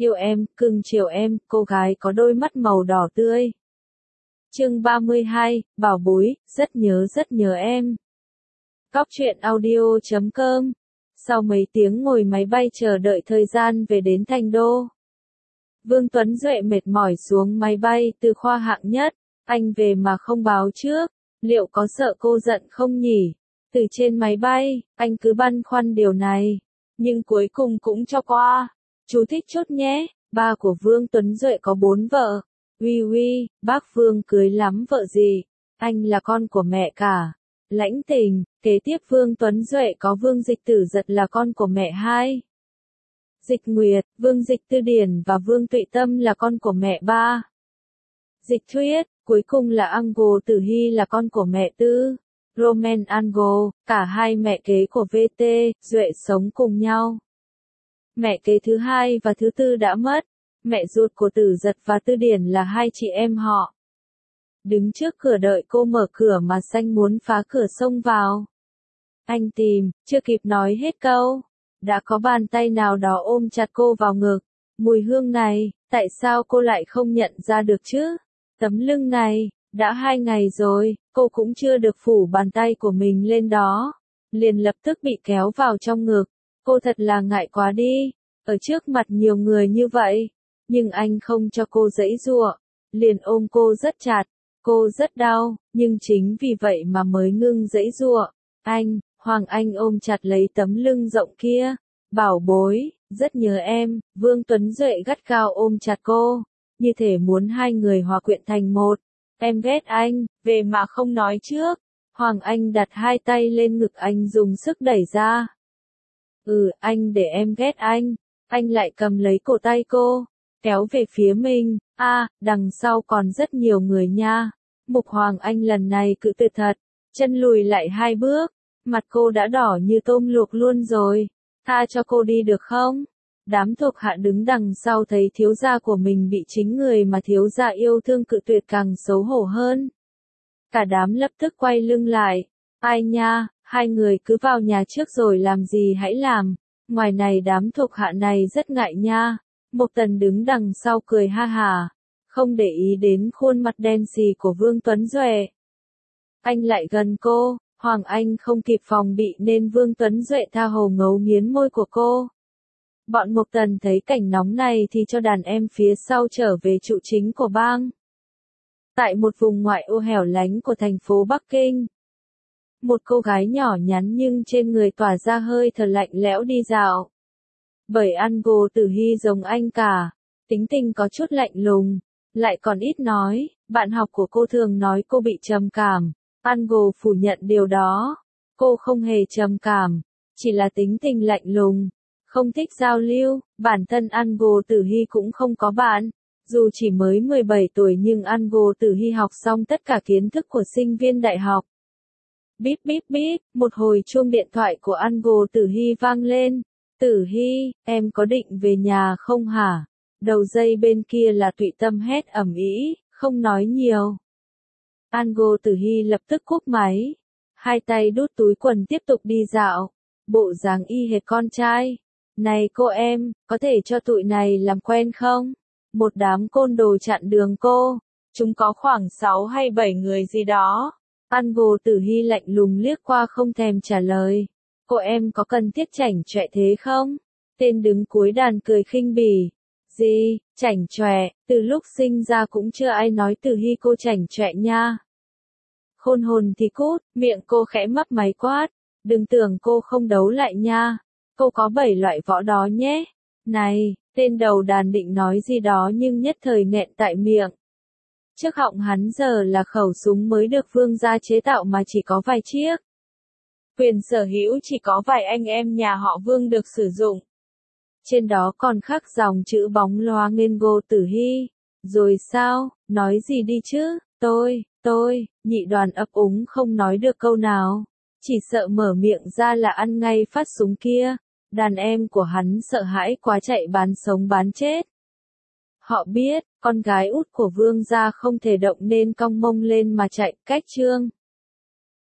Yêu em, cưng chiều em, cô gái có đôi mắt màu đỏ tươi. Chương 32, bảo bối, rất nhớ em. Cóc truyện audio.com. Sau mấy tiếng ngồi máy bay chờ đợi thời gian về đến Thành Đô, Vương Tuấn Duệ mệt mỏi xuống máy bay từ khoa hạng nhất. Anh về mà không báo trước, liệu có sợ cô giận không nhỉ? Từ trên máy bay, anh cứ băn khoăn điều này, nhưng cuối cùng cũng cho qua. Chú thích chốt nhé, ba của Vương Tuấn Duệ có 4 vợ. Uy, bác Vương cưới lắm vợ gì? Anh là con của mẹ cả. Lãnh tình, kế tiếp Vương Tuấn Duệ có Vương Dịch Tử Giật là con của mẹ hai. Dịch Nguyệt, Vương Dịch Tư Điển và Vương Tụy Tâm là con của mẹ ba. Dịch Thuyết, cuối cùng là Ango Tử Hy là con của mẹ tư. Roman Ango, cả hai mẹ kế của VT, Duệ sống cùng nhau. Mẹ kế thứ hai và thứ tư đã mất. Mẹ ruột của Tử Giật và Tư Điển là hai chị em họ. Đứng trước cửa đợi cô mở cửa mà Xanh muốn phá cửa xông vào. Anh tìm, chưa kịp nói hết câu, đã có bàn tay nào đó ôm chặt cô vào ngực. Mùi hương này, tại sao cô lại không nhận ra được chứ? Tấm lưng này, đã 2 ngày rồi, cô cũng chưa được phủ bàn tay của mình lên đó. Liền lập tức bị kéo vào trong ngực. Cô thật là ngại quá đi, ở trước mặt nhiều người như vậy. Nhưng anh không cho cô giãy giụa, liền ôm cô rất chặt. Cô rất đau, nhưng chính vì vậy mà mới ngưng giãy giụa. Hoàng Anh ôm chặt lấy tấm lưng rộng kia. Bảo bối, rất nhớ em. Vương Tuấn Duệ gắt gao ôm chặt cô, như thể muốn hai người hòa quyện thành một. Em ghét anh, về mà không nói trước. Hoàng Anh đặt hai tay lên ngực anh dùng sức đẩy ra. Anh để em ghét anh. Anh lại cầm lấy cổ tay cô, kéo về phía mình. Đằng sau còn rất nhiều người nha. Mục Hoàng Anh lần này cự tuyệt thật, chân lùi lại 2 bước, mặt cô đã đỏ như tôm luộc luôn rồi. Tha cho cô đi được không? Đám thuộc hạ đứng đằng sau thấy thiếu gia của mình bị chính người mà thiếu gia yêu thương cự tuyệt càng xấu hổ hơn. Cả đám lập tức quay lưng lại. Ai nha, hai người cứ vào nhà trước rồi làm gì hãy làm. Ngoài này đám thuộc hạ này rất ngại nha. Mộc Tần đứng đằng sau cười ha hả, không để ý đến khuôn mặt đen xì của Vương Tuấn Duệ. Anh lại gần cô, Hoàng Anh không kịp phòng bị nên Vương Tuấn Duệ tha hồ ngấu nghiến môi của cô. Bọn Mộc Tần thấy cảnh nóng này thì cho đàn em phía sau trở về trụ chính của bang. Tại một vùng ngoại ô hẻo lánh của thành phố Bắc Kinh, một cô gái nhỏ nhắn nhưng trên người tỏa ra hơi thở lạnh lẽo đi dạo. Bởi Ango Tử Hy giống anh cả, tính tình có chút lạnh lùng, lại còn ít nói. Bạn học của cô thường nói cô bị trầm cảm. Ango phủ nhận điều đó. Cô không hề trầm cảm, chỉ là tính tình lạnh lùng, không thích giao lưu. Bản thân Ango Tử Hy cũng không có bạn. Dù chỉ mới 17 tuổi nhưng Ango Tử Hy học xong tất cả kiến thức của sinh viên đại học. Bíp, một hồi chuông điện thoại của Ango Tử Hy vang lên. Tử Hy, em có định về nhà không hả? Đầu dây bên kia là Tụy Tâm hét ầm ĩ, không nói nhiều. Ango Tử Hy lập tức cúp máy, hai tay đút túi quần tiếp tục đi dạo, bộ dáng y hệt con trai. Này cô em, có thể cho tụi này làm quen không? Một đám côn đồ chặn đường cô, chúng có khoảng 6 hay 7 người gì đó. Ango Tử Hy lạnh lùng liếc qua không thèm trả lời. Cô em có cần thiết chảnh chọe thế không? Tên đứng cuối đàn cười khinh bỉ. Gì, chảnh chọe, từ lúc sinh ra cũng chưa ai nói Tử Hy cô chảnh chọe nha. Khôn hồn thì cút, miệng cô khẽ mấp máy quát. Đừng tưởng cô không đấu lại nha. Cô có 7 loại võ đó nhé. Này, tên đầu đàn định nói gì đó nhưng nhất thời nghẹn tại miệng. Trước họng hắn giờ là khẩu súng mới được Vương gia chế tạo mà chỉ có vài chiếc. Quyền sở hữu chỉ có vài anh em nhà họ Vương được sử dụng. Trên đó còn khắc dòng chữ bóng loáng Ango Tử Hy. Rồi sao, nói gì đi chứ? Tôi, nhị đoàn ấp úng không nói được câu nào. Chỉ sợ mở miệng ra là ăn ngay phát súng kia. Đàn em của hắn sợ hãi quá chạy bán sống bán chết. Họ biết, con gái út của Vương gia không thể động nên cong mông lên mà chạy. Cách chương